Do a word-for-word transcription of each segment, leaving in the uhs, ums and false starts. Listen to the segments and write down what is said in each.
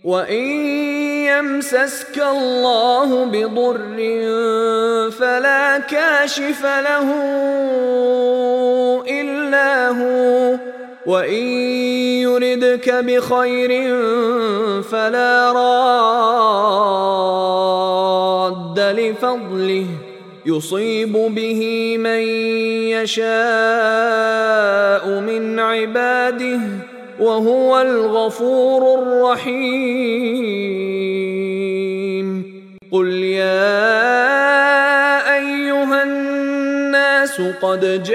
وإن يمسسك الله بضر فلا كاشف له إلا هو، وإن يردك بخير فلا راد لفضله يصيب به من يشاء من عباده وهو الغفور الرحيم. قل يا أيها الناس قد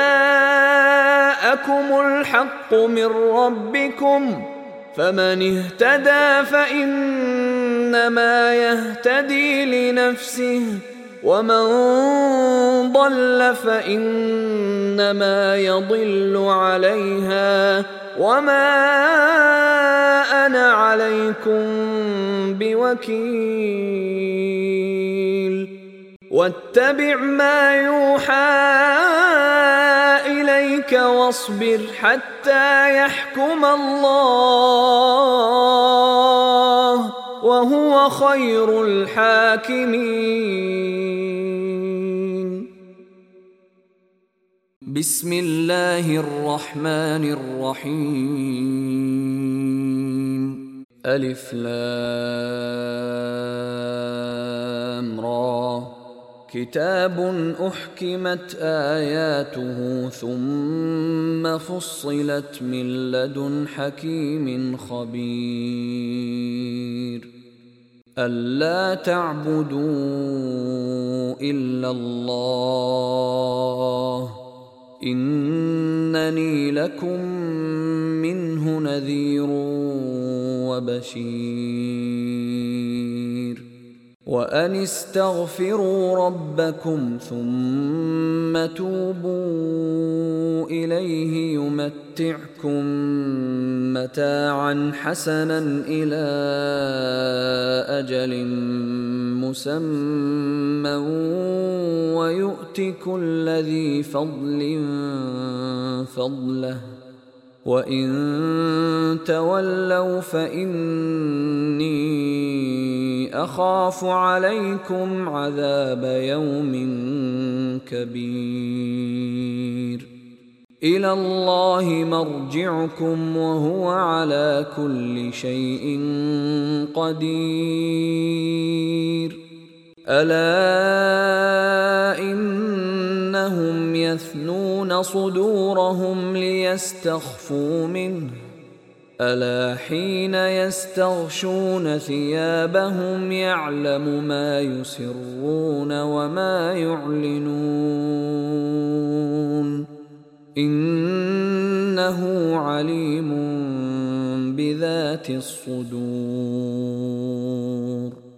جاءكم الحق من ربكم، فمن اهتدى فإنما يهتدي لنفسه، ومن ضل فإنما يضل عليها، وما أنا عليكم بوكيل. واتبع ما يوحى إليك واصبر حتى يحكم الله وهو خير الحاكمين. بسم الله الرحمن الرحيم. ألف لام را، كتاب أحكمت آياته ثم فصلت من لدن حكيم خبير. ألا تعبدوا إلا الله إنني لكم منه نذير وبشير. وأن استغفروا ربكم ثم توبوا إليه يمتعكم متاعا حسنا إلى أجل مسمى ويؤت كل ذي فضل فضله، وإن تولوا فإني أخاف عليكم عذاب يوم كبير. إلى الله مرجعكم وهو على كل شيء قدير. ألا إنهم يثنون صدورهم ليستخفوا منه، ألا حين يستغشون ثيابهم يعلم ما يسرون وما يعلنون إنه عليم بذات الصدور.